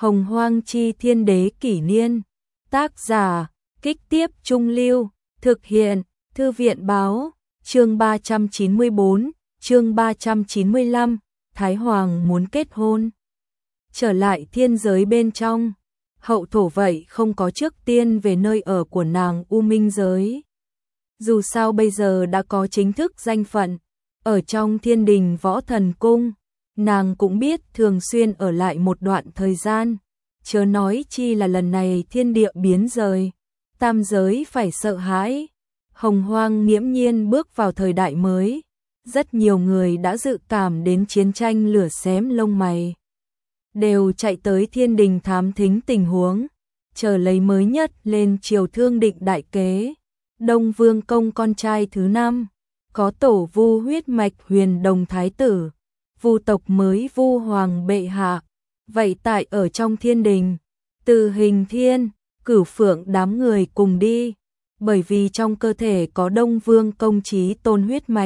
Hồng Hoang Chi Thiên Đế Kỷ Niên. Tác giả, Kích Tiếp Trung Lưu. Thực hiện, Thư viện Báo. Chương 394, chương 395, Thái Hoàng muốn kết hôn. Trở lại thiên giới bên trong, Hậu Thổ vậy không có trước tiên về nơi ở của nàng U Minh giới. Dù sao bây giờ đã có chính thức danh phận, ở trong Thiên Đình Võ Thần Cung, nàng cũng biết thường xuyên ở lại một đoạn thời gian, chớ nói chi là lần này thiên địa biến rời, tam giới phải sợ hãi. Hồng Hoang nghiễm nhiên bước vào thời đại mới, rất nhiều người đã dự cảm đến chiến tranh lửa xém lông mày, đều chạy tới Thiên Đình thám thính tình huống, chờ lấy mới nhất lên triều thương định đại kế. Đông Vương Công con trai thứ 5, có tổ Vu huyết mạch Huyền Đồng Thái tử, Vu tộc mới Vu Hoàng bệ hạ, vậy tại ở trong Thiên Đình, từ Hình Thiên, Cửu Phượng đám người cùng đi, bởi vì trong cơ thể có Đông Vương Công chí tôn huyết mạch,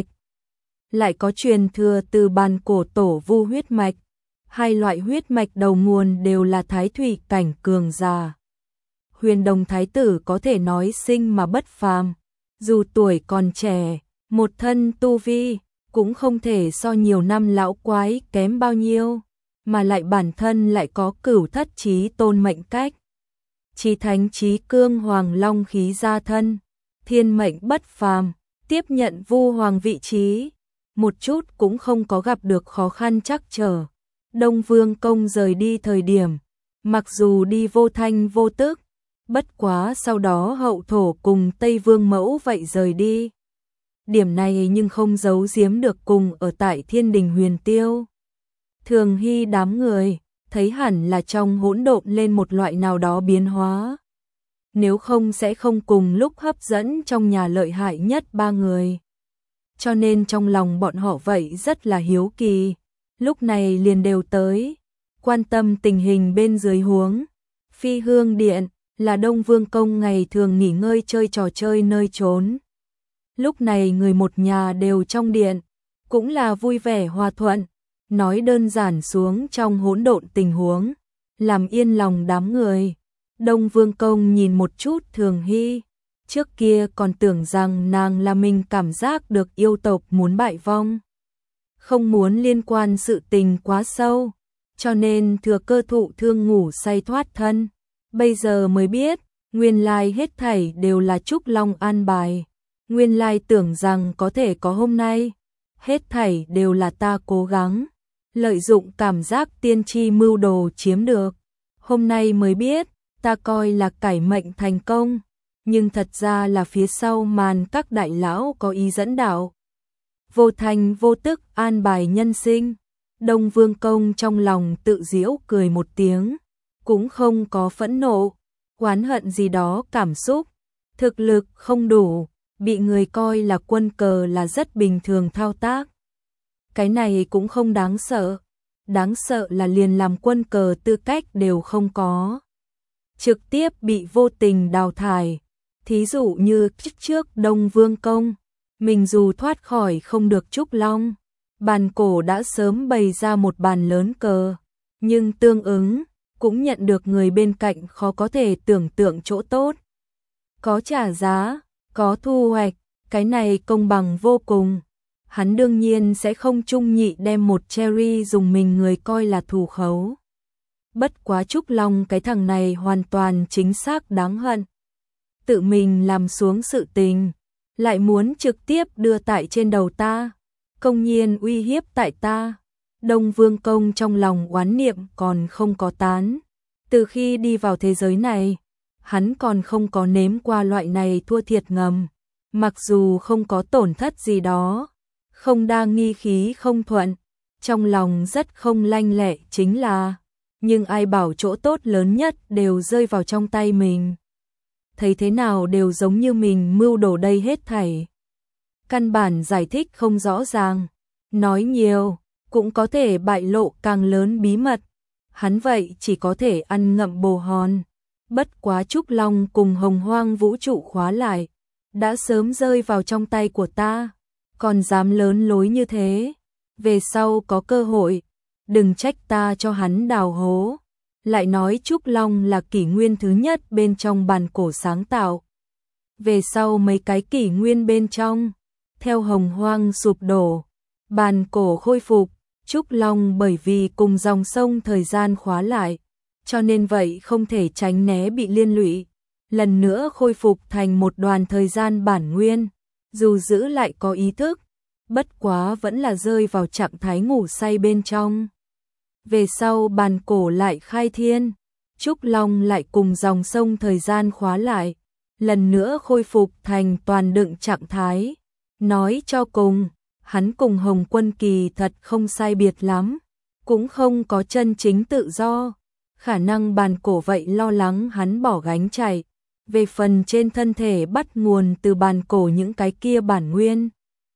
lại có truyền thừa từ bàn cổ tổ Vu huyết mạch, hai loại huyết mạch đầu nguồn đều là thái thủy cảnh cường giả. Huyền Đồng Thái tử có thể nói sinh mà bất phàm, dù tuổi còn trẻ, một thân tu vi cũng không thể so nhiều năm lão quái kém bao nhiêu, mà lại bản thân lại có Cửu Thất chí tôn mệnh cách, chí thánh chí cương hoàng long khí gia thân, thiên mệnh bất phàm, tiếp nhận Vu Hoàng vị trí, một chút cũng không có gặp được khó khăn trắc trở. Đông Vương Công rời đi thời điểm, mặc dù đi vô thanh vô tức, bất quá sau đó Hậu Thổ cùng Tây Vương Mẫu vậy rời đi. Điểm này nhưng không giấu giếm được cùng ở tại Thiên Đình Huyền Tiêu. Thường Hy đám người, thấy hẳn là trong hỗn độn lên một loại nào đó biến hóa. Nếu không sẽ không cùng lúc hấp dẫn trong nhà lợi hại nhất 3 người. Cho nên trong lòng bọn họ vậy rất là hiếu kỳ. Lúc này liền đều tới, quan tâm tình hình bên dưới huống. Phi Hương Điện là Đông Vương Công ngày thường nghỉ ngơi chơi trò chơi nơi trốn. Lúc này người một nhà đều trong điện, cũng là vui vẻ hòa thuận, nói đơn giản xuống trong hỗn độn tình huống, làm yên lòng đám người. Đông Vương Công nhìn một chút Thường Hy, trước kia còn tưởng rằng nàng là mình cảm giác được yêu tộc muốn bại vong, không muốn liên quan sự tình quá sâu, cho nên thừa cơ thụ thương ngủ say thoát thân. Bây giờ mới biết, nguyên lai hết thảy đều là Trúc Long an bài. Nguyên lai tưởng rằng có thể có hôm nay, hết thảy đều là ta cố gắng, lợi dụng cảm giác tiên tri mưu đồ chiếm được. Hôm nay mới biết, ta coi là cải mệnh thành công, nhưng thật ra là phía sau màn các đại lão có ý dẫn đạo. Vô thành vô tức an bài nhân sinh. Đông Vương Công trong lòng tự giễu cười một tiếng, cũng không có phẫn nộ, oán hận gì đó cảm xúc. Thực lực không đủ, bị người coi là quân cờ là rất bình thường thao tác. Cái này cũng không đáng sợ là liền làm quân cờ tư cách đều không có, trực tiếp bị vô tình đào thải. Thí dụ như trước Đông Vương Công, mình dù thoát khỏi không được Trúc Long, bàn cổ đã sớm bày ra một bàn lớn cờ, nhưng tương ứng cũng nhận được người bên cạnh khó có thể tưởng tượng chỗ tốt. Có trả giá, có thu hoạch, cái này công bằng vô cùng. Hắn đương nhiên sẽ không trung nhị đem một cherry dùng mình người coi là thù khấu. Bất quá Trúc Long cái thằng này hoàn toàn chính xác đáng hận. Tự mình làm xuống sự tình, lại muốn trực tiếp đưa tại trên đầu ta, công nhiên uy hiếp tại ta. Đông Vương Công trong lòng oán niệm còn không có tán. Từ khi đi vào thế giới này, hắn còn không có nếm qua loại này thua thiệt ngầm. Mặc dù không có tổn thất gì đó, không đa nghi khí không thuận, trong lòng rất không lanh lẹ chính là, nhưng ai bảo chỗ tốt lớn nhất đều rơi vào trong tay mình. Thấy thế nào đều giống như mình mưu đồ đây hết thảy. Căn bản giải thích không rõ ràng, nói nhiều cũng có thể bại lộ càng lớn bí mật. Hắn vậy chỉ có thể ăn ngậm bồ hòn. Bất quá Trúc Long cùng Hồng Hoang vũ trụ khóa lại, đã sớm rơi vào trong tay của ta, còn dám lớn lối như thế. Về sau có cơ hội, đừng trách ta cho hắn đào hố. lại nói Trúc Long là kỷ nguyên thứ nhất bên trong bản cổ sáng tạo. Về sau mấy cái kỷ nguyên bên trong, theo hồng hoang sụp đổ, bản cổ khôi phục, Trúc Long bởi vì cùng dòng sông thời gian khóa lại, cho nên vậy không thể tránh né bị liên lụy, lần nữa khôi phục thành một đoàn thời gian bản nguyên, dù giữ lại có ý thức, bất quá vẫn là rơi vào trạng thái ngủ say bên trong. Về sau bản cổ lại khai thiên, Trúc Long lại cùng dòng sông thời gian khóa lại, lần nữa khôi phục thành toàn đựng trạng thái. Nói cho cùng, hắn cùng Hồng Quân kỳ thật không sai biệt lắm, cũng không có chân chính tự do, khả năng bản cổ vậy lo lắng hắn bỏ gánh chạy. Về phần trên thân thể bắt nguồn từ bản cổ những cái kia bản nguyên,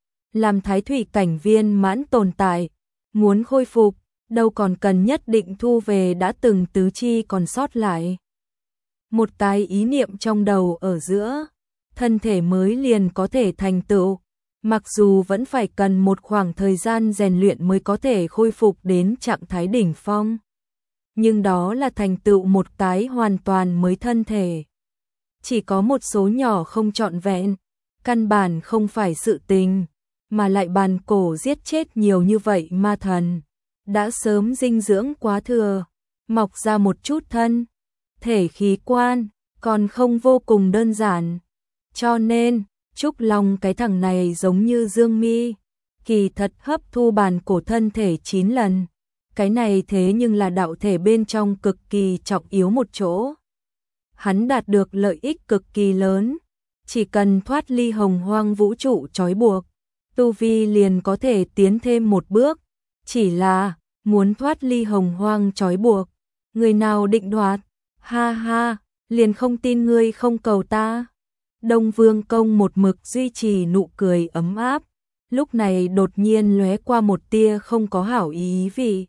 làm thái thủy cảnh viên mãn tồn tại, muốn khôi phục, đâu còn cần nhất định thu về đã từng tứ chi còn sót lại. Một cái ý niệm trong đầu ở giữa, thân thể mới liền có thể thành tựu, mặc dù vẫn phải cần một khoảng thời gian rèn luyện mới có thể khôi phục đến trạng thái đỉnh phong. Nhưng đó là thành tựu một cái hoàn toàn mới thân thể. Chỉ có một số nhỏ không trọn vẹn, căn bản không phải sự tình, mà lại bản cổ giết chết nhiều như vậy ma thần, đã sớm dinh dưỡng quá thừa, mọc ra một chút thân, thể khí quan, còn không vô cùng đơn giản. Cho nên, Trúc Long cái thằng này giống như Dương Mi, kỳ thật hấp thu bản cổ thân thể 9 lần. Cái này thế nhưng là đạo thể bên trong cực kỳ trọng yếu một chỗ. Hắn đạt được lợi ích cực kỳ lớn, chỉ cần thoát ly hồng hoang vũ trụ trói buộc, tu vi liền có thể tiến thêm một bước, chỉ là muốn thoát ly hồng hoang trói buộc, người nào định đoạt? Ha ha, liền không tin ngươi không cầu ta. Đông Vương Công một mực duy trì nụ cười ấm áp, lúc này đột nhiên lóe qua một tia không có hảo ý vị.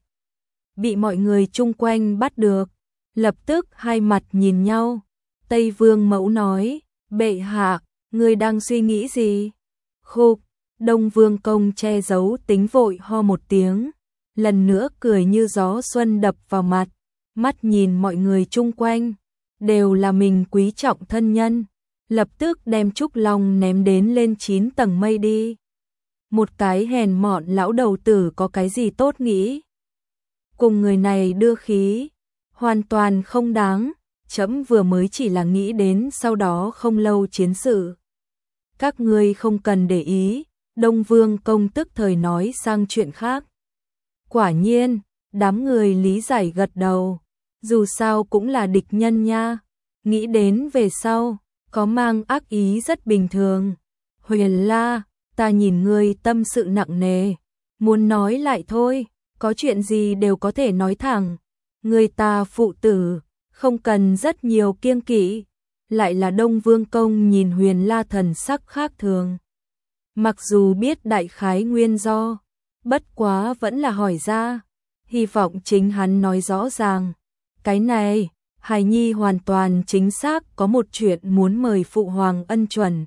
Bị mọi người chung quanh bắt được, lập tức hai mặt nhìn nhau. Tây Vương Mẫu nói, bệ hạ, ngươi đang suy nghĩ gì? Khục, Đông Vương Công che giấu tính vội ho một tiếng, lần nữa cười như gió xuân đập vào mặt, mắt nhìn mọi người chung quanh, đều là mình quý trọng thân nhân, lập tức đem Trúc Long ném đến lên 9 tầng mây đi. Một cái hèn mọn lão đầu tử có cái gì tốt nghĩ? Cùng người này đưa khí, hoàn toàn không đáng, trẫm vừa mới chỉ là nghĩ đến sau đó không lâu chiến sự. Các ngươi không cần để ý, Đông Vương Công tức thời nói sang chuyện khác. Quả nhiên, đám người lý giải gật đầu, dù sao cũng là địch nhân nha, nghĩ đến về sau, có mang ác ý rất bình thường. Huyền La, ta nhìn ngươi tâm sự nặng nề, muốn nói lại thôi, có chuyện gì đều có thể nói thẳng, người ta phụ tử, không cần rất nhiều kiêng kỵ. Lại là Đông Vương Công nhìn Huyền La thần sắc khác thường. Mặc dù biết đại khái nguyên do, bất quá vẫn là hỏi ra, hy vọng chính hắn nói rõ ràng. Cái này, hài nhi hoàn toàn chính xác có một chuyện muốn mời phụ hoàng ân chuẩn.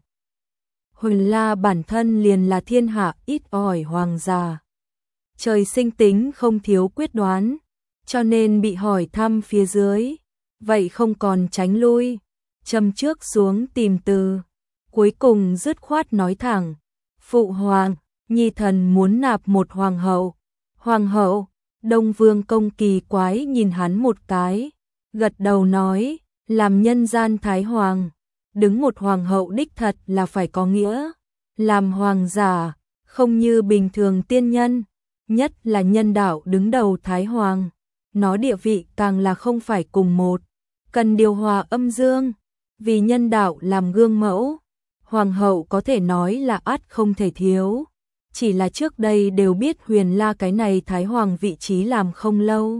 Huyền La bản thân liền là thiên hạ ít ỏi hoàng gia, trời sinh tính không thiếu quyết đoán, cho nên bị hỏi thăm phía dưới, vậy không còn tránh lui, châm trước xuống tìm từ, cuối cùng dứt khoát nói thẳng, phụ hoàng, nhi thần muốn nạp một hoàng hậu. Hoàng hậu? Đông Vương Công kỳ quái nhìn hắn một cái, gật đầu nói, làm nhân gian thái hoàng, đứng một hoàng hậu đích thật là phải có nghĩa, làm hoàng giả, không như bình thường tiên nhân, nhất là nhân đạo đứng đầu thái hoàng, nó địa vị càng là không phải cùng một, cần điều hòa âm dương, vì nhân đạo làm gương mẫu, hoàng hậu có thể nói là ắt không thể thiếu. Chỉ là trước đây đều biết Huyền La cái này thái hoàng vị trí làm không lâu.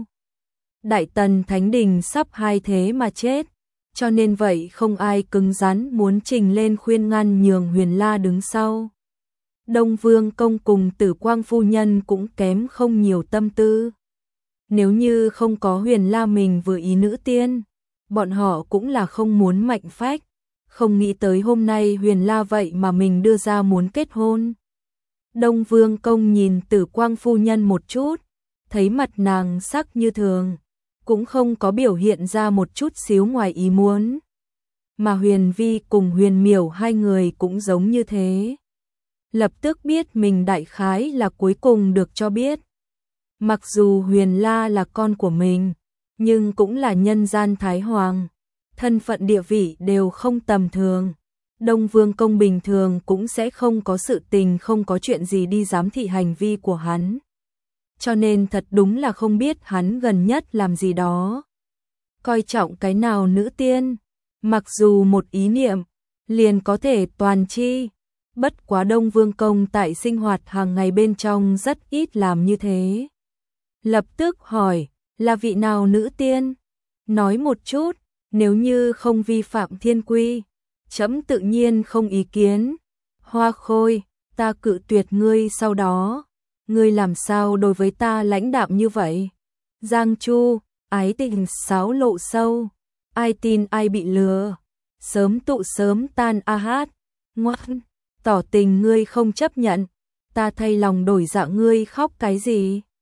Đại Tần Thánh Đình sắp hai thế mà chết, cho nên vậy không ai cứng rắn muốn trình lên khuyên ngăn nhường Huyền La đứng sau. Đông Vương Công cùng Tử Quang phu nhân cũng kém không nhiều tâm tư. Nếu như không có Huyền La mình vừa ý nữ tiên, bọn họ cũng là không muốn mạnh phách, không nghĩ tới hôm nay Huyền La vậy mà mình đưa ra muốn kết hôn. Đông Vương Công nhìn Tử Quang phu nhân một chút, thấy mặt nàng sắc như thường, cũng không có biểu hiện ra một chút xíu ngoài ý muốn. Mà Huyền Vi cùng Huyền Miểu hai người cũng giống như thế. Lập tức biết mình đại khái là cuối cùng được cho biết. Mặc dù Huyền La là con của mình, nhưng cũng là nhân gian Thái Hoàng. Thân phận địa vị đều không tầm thường. Đông Vương Công bình thường cũng sẽ không có sự tình, không có chuyện gì đi giám thị hành vi của hắn. Cho nên thật đúng là không biết hắn gần nhất làm gì đó. Coi trọng cái nào nữ tiên, mặc dù một ý niệm, liền có thể toàn chi. Bất quá Đông Vương Công tại sinh hoạt hàng ngày bên trong rất ít làm như thế. Lập tức hỏi, là vị nào nữ tiên? Nói một chút, nếu như không vi phạm thiên quy, trẫm tự nhiên không ý kiến. Hoa Khôi, ta cự tuyệt ngươi sau đó. Ngươi làm sao đối với ta lãnh đạm như vậy? Giang Chu, ái tình xáo lộ sâu. Ai tin ai bị lừa. Sớm tụ sớm tan a hát. Ngoan, tỏ tình ngươi không chấp nhận. Ta thay lòng đổi dạ, ngươi khóc cái gì?